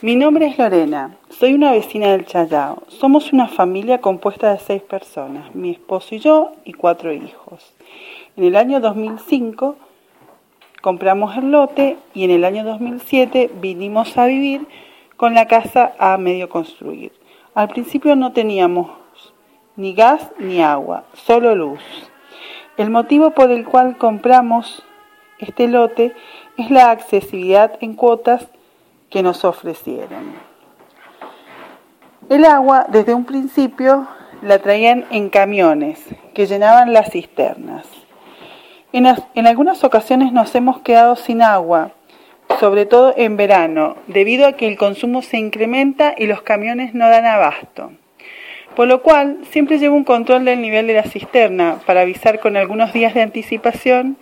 Mi nombre es Lorena, soy una vecina del Chayao. Somos una familia compuesta de 6 personas, mi esposo y yo y 4 hijos. En el año 2005 compramos el lote y en el año 2007 vinimos a vivir con la casa a medio construir. Al principio no teníamos ni gas ni agua, solo luz. El motivo por el cual compramos este lote es la accesibilidad en cuotas que nos ofrecieron. El agua desde un principio la traían en camiones que llenaban las cisternas. En algunas ocasiones nos hemos quedado sin agua, sobre todo en verano, debido a que el consumo se incrementa y los camiones no dan abasto. Por lo cual siempre llevo un control del nivel de la cisterna para avisar con algunos días de anticipación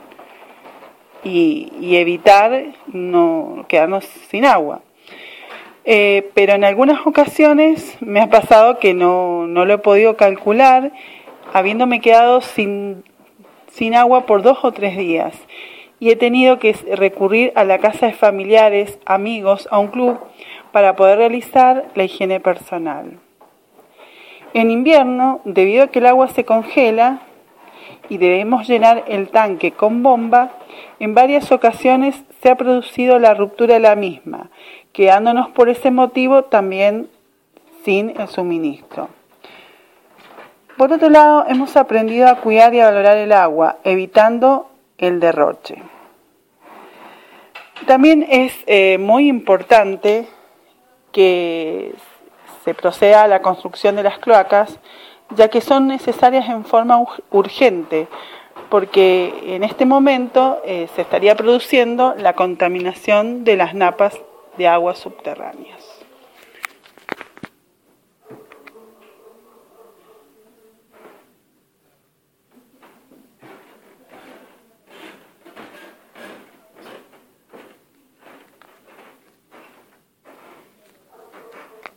y evitar no quedarnos sin agua. Pero en algunas ocasiones me ha pasado que no lo he podido calcular, habiéndome quedado sin agua por 2 o 3 días. Y he tenido que recurrir a la casa de familiares, amigos, a un club para poder realizar la higiene personal. En invierno, debido a que el agua se congela y debemos llenar el tanque con bomba, en varias ocasiones se ha producido la ruptura de la misma, quedándonos por ese motivo también sin el suministro. Por otro lado, hemos aprendido a cuidar y a valorar el agua, evitando el derroche. También es muy importante que se proceda a la construcción de las cloacas, ya que son necesarias en forma urgente, porque en este momento se estaría produciendo la contaminación de las napas de aguas subterráneas.